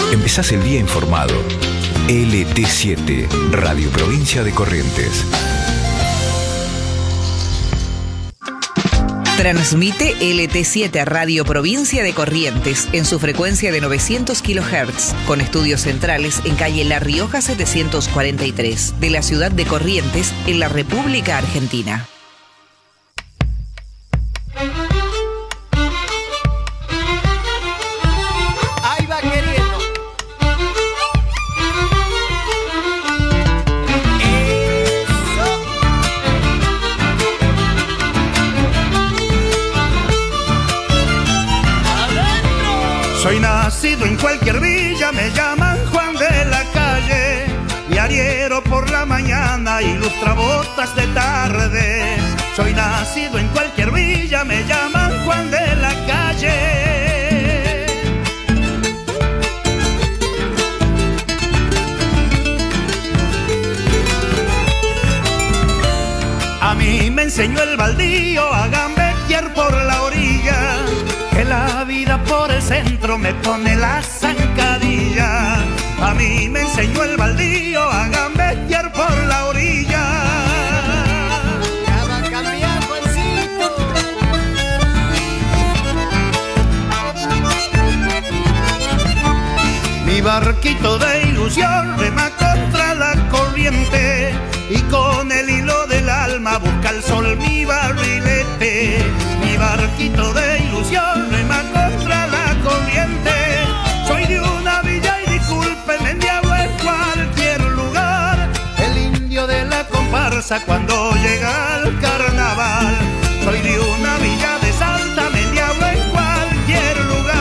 Empezás el día informado. LT7, Radio Provincia de Corrientes. Transmite LT7 Radio Provincia de Corrientes en su frecuencia de 900 kHz, con estudios centrales en calle La Rioja 743, de la ciudad de Corrientes, en la República Argentina. Ahí va queriendo. Soy nacido en cualquier villa, me llaman Juan de la Calle, y arriero por la mañana, ilustra botas de tarde. Soy nacido en cualquier villa, me llaman Juan de la Calle. A mí me enseñó el baldío a gambetear por la orilla, que la vida por el centro me pone la zancadilla. A mí me enseñó el baldío a gambetear por la orilla. Ya va a cambiar, Juancito. Mi barquito de ilusión rema contra la corriente, y con el hilo del alma busca el sol mi barrilete. Mi barquito de ilusión rema contra la corriente. Soy de una villa y discúlpenme, diablo en cualquier lugar, el indio de la comparsa cuando llega el carnaval. Soy de una villa de Salta, me diablo en cualquier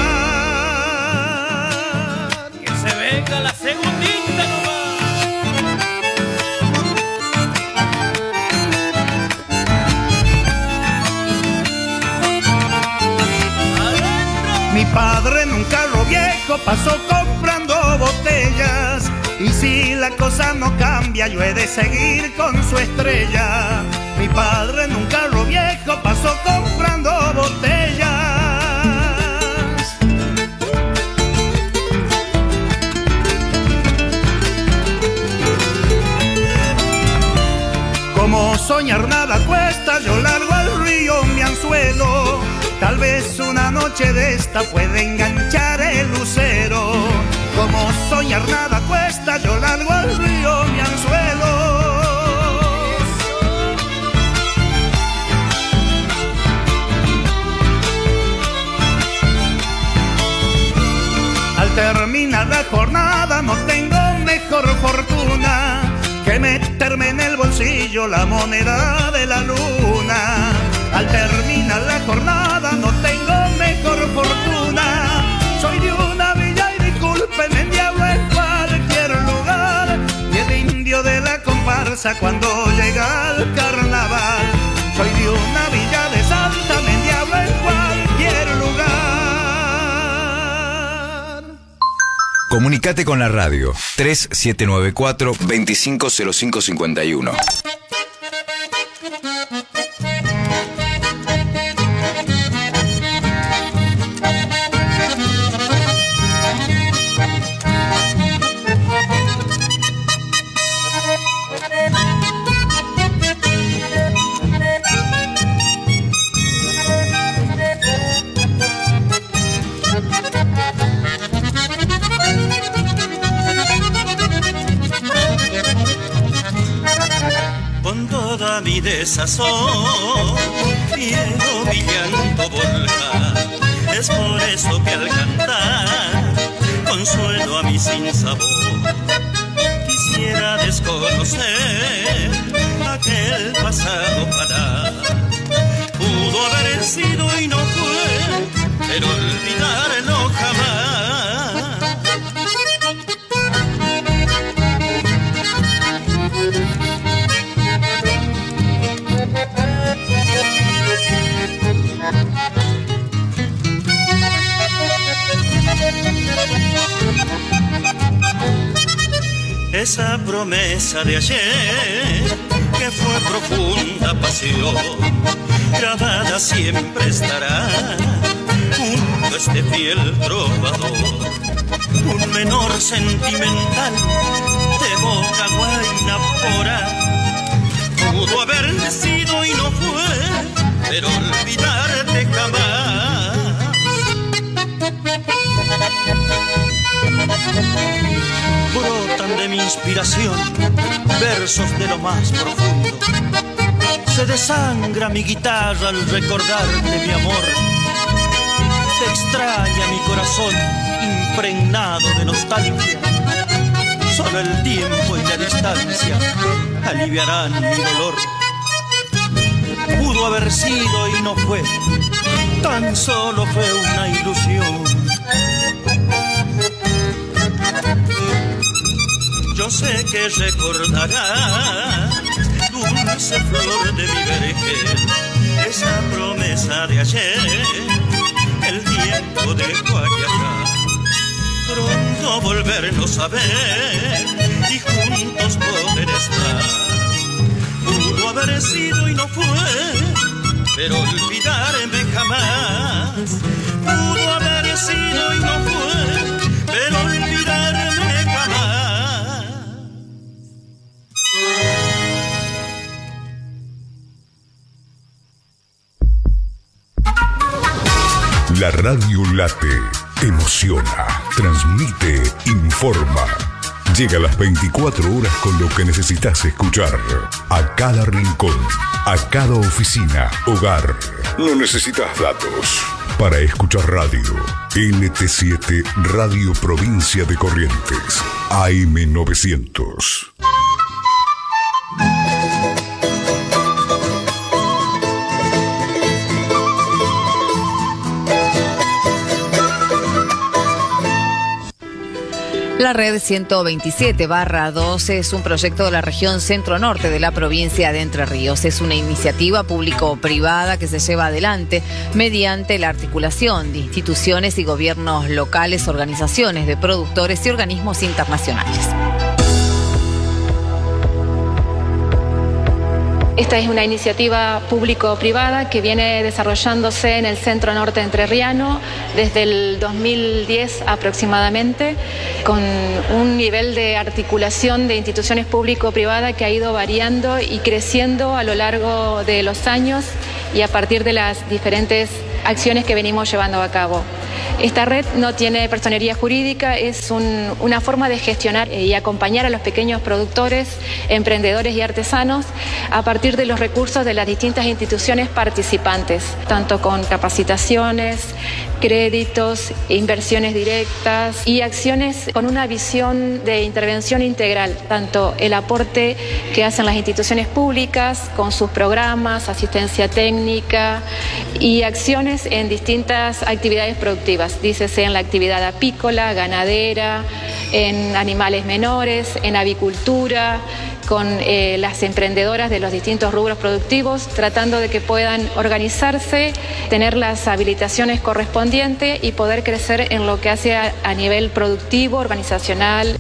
lugar. Que se venga la segundita nomás. Mi padre en un carro viejo pasó comprando botellas, y si la cosa no cambia yo he de seguir con su estrella. Mi padre en un carro viejo pasó comprando botellas. Como soñar nada cuesta, yo largo al río mi anzuelo. Tal vez una noche de esta puede enganchar el lucero. Como soñar nada cuesta, yo largo al río mi anzuelo. Al terminar la jornada no tengo mejor fortuna que meterme en el bolsillo la moneda de la luna. Al terminar la jornada no tengo mejor fortuna. Soy de una villa y discúlpenme, diablo en cualquier lugar, y el indio de la comparsa cuando llega el carnaval. Soy de una villa de Salta, me diablo en cualquier lugar. Comunicate con la radio 3794-250551. Mi desazón, quiero mi llanto volcar. Es por eso que al cantar consuelo a mi sinsabor. Quisiera desconocer aquel pasado para. Pudo haber sido y no fue, pero olvidarlo jamás. Esa promesa de ayer, que fue profunda pasión, grabada siempre estará junto a este fiel trovador. un menor sentimental de boca guaynapora. Pudo haber sido y no fue, pero olvidarte jamás. Brotan de mi inspiración versos de lo más profundo. Se desangra mi guitarra al recordarte mi amor. Te extraña mi corazón impregnado de nostalgia. Solo el tiempo y la distancia aliviarán mi dolor. Pudo haber sido y no fue, tan solo fue una ilusión. Yo sé que recordarás, dulce flor de mi vergel, esa promesa de ayer, el tiempo dejó acá. Pronto volvernos a ver y juntos poder estar. Pudo haber sido y no fue, pero olvidarme jamás. Pudo haber sido y no fue, pero olvidarme jamás. La radio late, emociona, transmite, informa. Llega a las 24 horas con lo que necesitas escuchar. A cada rincón, a cada oficina, hogar. No necesitas datos para escuchar radio. LT7 Radio Provincia de Corrientes. AM 900. La red 127/2 es un proyecto de la región centro-norte de la provincia de Entre Ríos. Es una iniciativa público-privada que se lleva adelante mediante la articulación de instituciones y gobiernos locales, organizaciones de productores y organismos internacionales. Esta es una iniciativa público-privada que viene desarrollándose en el centro norte entrerriano desde el 2010 aproximadamente, con un nivel de articulación de instituciones público-privadas que ha ido variando y creciendo a lo largo de los años y a partir de las diferentes acciones que venimos llevando a cabo. Esta red no tiene personería jurídica, es una forma de gestionar y acompañar a los pequeños productores, emprendedores y artesanos a partir de los recursos de las distintas instituciones participantes, tanto con capacitaciones, créditos, inversiones directas y acciones con una visión de intervención integral, tanto el aporte que hacen las instituciones públicas con sus programas, asistencia técnica y acciones en distintas actividades productivas, dícese en la actividad apícola, ganadera, en animales menores, en avicultura, con las emprendedoras de los distintos rubros productivos, tratando de que puedan organizarse, tener las habilitaciones correspondientes y poder crecer en lo que hace a nivel productivo, organizacional.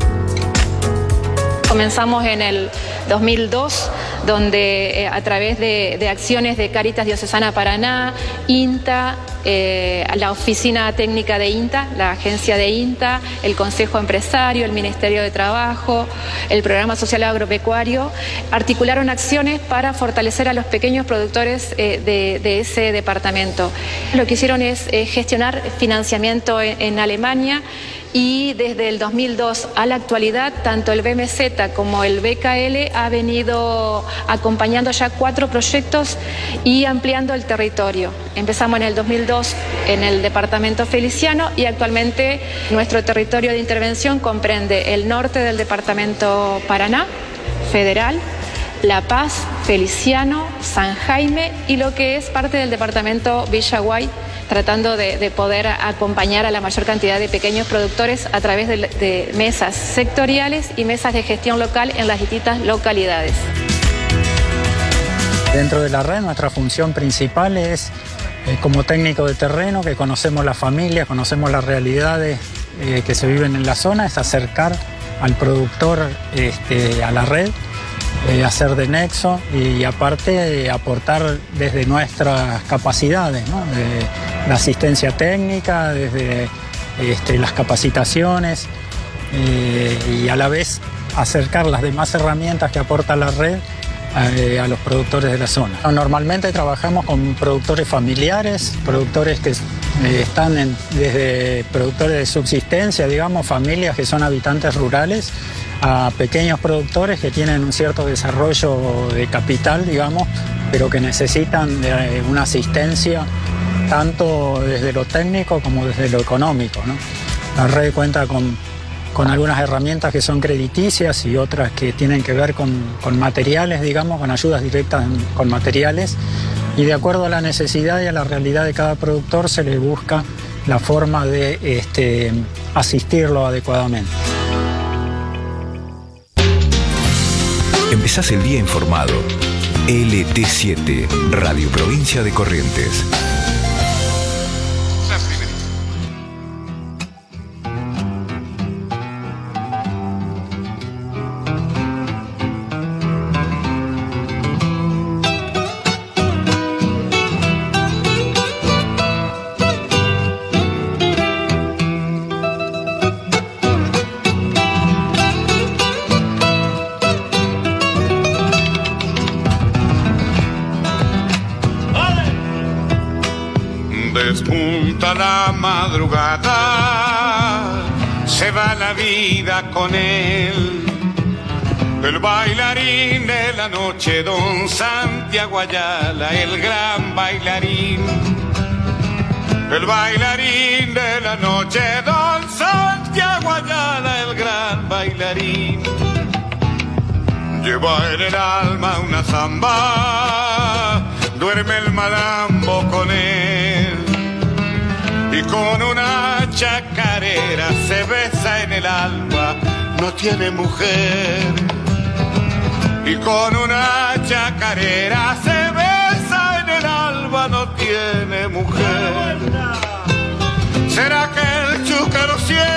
Comenzamos en el 2002, donde a través de acciones de Cáritas Diocesana Paraná, INTA, la oficina técnica de INTA, la agencia de INTA, el Consejo Empresario, el Ministerio de Trabajo, el Programa Social Agropecuario, articularon acciones para fortalecer a los pequeños productores de ese departamento. Lo que hicieron es gestionar financiamiento en Alemania. Y desde el 2002 a la actualidad, tanto el BMZ como el BKL ha venido acompañando ya 4 proyectos y ampliando el territorio. Empezamos en el 2002 en el departamento Feliciano y actualmente nuestro territorio de intervención comprende el norte del departamento Paraná, Federal, La Paz, Feliciano, San Jaime y lo que es parte del departamento Villaguay, tratando de poder acompañar a la mayor cantidad de pequeños productores a través de mesas sectoriales y mesas de gestión local en las distintas localidades. Dentro de la red, nuestra función principal es, como técnico de terreno, que conocemos la familia, conocemos las realidades que se viven en la zona, es acercar al productor a la red, hacer de nexo y aparte aportar desde nuestras capacidades, ¿no? De la asistencia técnica, desde las capacitaciones y a la vez acercar las demás herramientas que aporta la red a los productores de la zona. Normalmente trabajamos con productores familiares, productores que están desde productores de subsistencia, digamos, familias que son habitantes rurales, a pequeños productores que tienen un cierto desarrollo de capital, digamos, pero que necesitan de una asistencia tanto desde lo técnico como desde lo económico, ¿no? La red cuenta con algunas herramientas que son crediticias y otras que tienen que ver con materiales, digamos, con ayudas directas con materiales, y de acuerdo a la necesidad y a la realidad de cada productor se le busca la forma de asistirlo adecuadamente. Empezás el día informado. LT7, Radio Provincia de Corrientes. Despunta la madrugada, se va la vida con él. El bailarín de la noche, don Santiago Ayala, el gran bailarín. El bailarín de la noche, don Santiago Ayala, el gran bailarín. Lleva en el alma una zamba, duerme el malambo con él. Y con una chacarera se besa en el alba, no tiene mujer. Y con una chacarera se besa en el alba, no tiene mujer. ¿Será que el chúcaro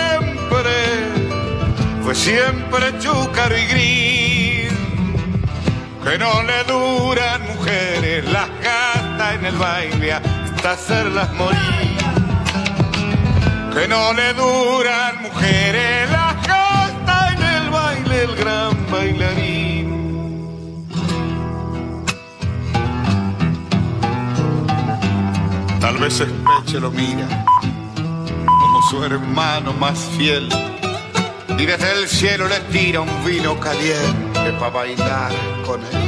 fue siempre chúcaro y gris? Que no le duran mujeres, las gasta en el baile hasta hacerlas morir. Que no le duran mujeres, las gasta en el baile el gran bailarín. Tal vez Espeche lo mira como su hermano más fiel, y desde el cielo le tira un vino caliente para bailar con él.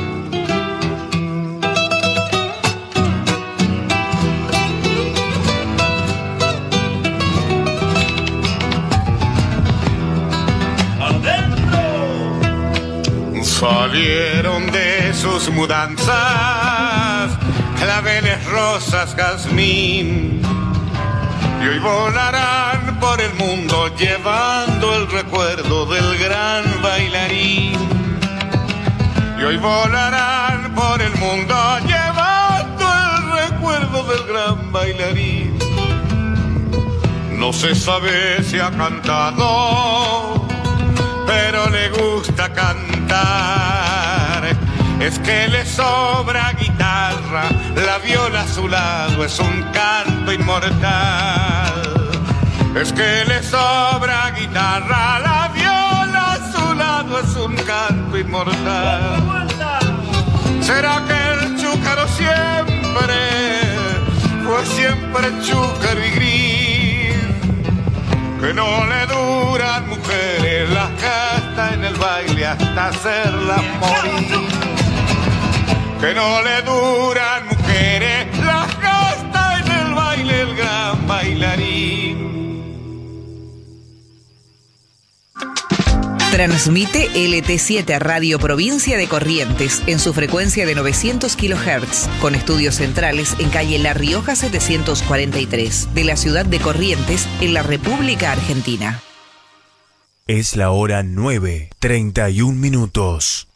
Salieron de sus mudanzas claveles, rosas, jazmín, y hoy volarán por el mundo llevando el recuerdo del gran bailarín. Y hoy volarán por el mundo llevando el recuerdo del gran bailarín. No se sabe si ha cantado, pero le gusta cantar. Es que le sobra guitarra, la viola a su lado es un canto inmortal. Es que le sobra guitarra, la viola a su lado es un canto inmortal. ¿Será que el chúcaro fue siempre chúcaro y gris? Que no le duran mujeres, las gasta en el baile hasta hacerlas morir. Que no le duran mujeres, las gasta en el baile el gran bailarín. Transmite LT7 Radio Provincia de Corrientes en su frecuencia de 900 kHz, con estudios centrales en calle La Rioja 743, de la ciudad de Corrientes, en la República Argentina. Es la hora 9:31.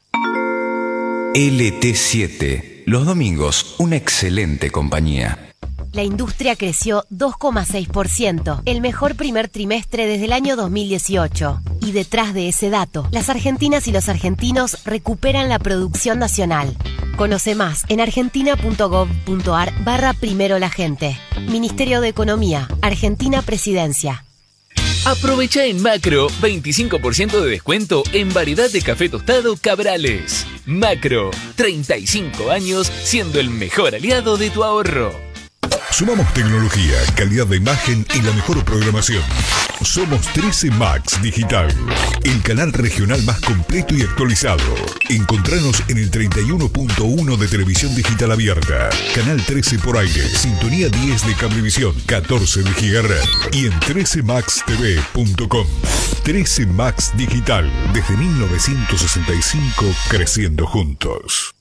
LT7, los domingos, una excelente compañía. La industria creció 2,6%, el mejor primer trimestre desde el año 2018. Y detrás de ese dato, las argentinas y los argentinos recuperan la producción nacional. Conoce más en argentina.gov.ar/primero la gente. Ministerio de Economía, Argentina Presidencia. Aprovecha en Macro 25% de descuento en variedad de café tostado Cabrales. Macro, 35 años siendo el mejor aliado de tu ahorro. Sumamos tecnología, calidad de imagen y la mejor programación. Somos 13 Max Digital, el canal regional más completo y actualizado. Encontranos en el 31.1 de televisión digital abierta, canal 13 por aire, sintonía 10 de cablevisión, 14 de gigahertz y en 13maxtv.com. 13 Max Digital, desde 1965, creciendo juntos.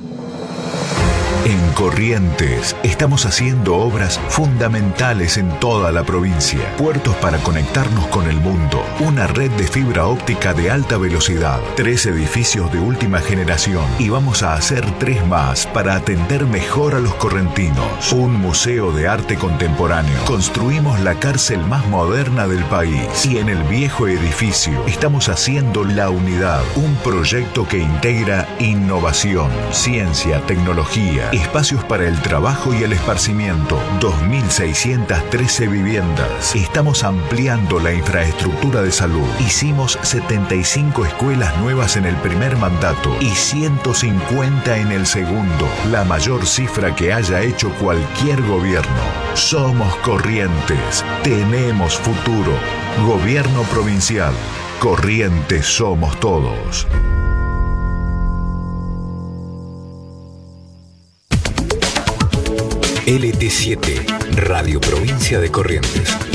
En Corrientes estamos haciendo obras fundamentales en toda la provincia. Puertos para conectarnos con el mundo. Una red de fibra óptica de alta velocidad. 3 edificios de última generación. Y vamos a hacer 3 más para atender mejor a los correntinos. Un museo de arte contemporáneo. Construimos la cárcel más moderna del país. Y en el viejo edificio estamos haciendo La Unidad. Un proyecto que integra innovación, ciencia, tecnología, espacios para el trabajo y el esparcimiento. 2.613 viviendas. Estamos ampliando la infraestructura de salud. Hicimos 75 escuelas nuevas en el primer mandato y 150 en el segundo. La mayor cifra que haya hecho cualquier gobierno. Somos Corrientes. Tenemos futuro. Gobierno provincial. Corrientes somos todos. LT7, Radio Provincia de Corrientes.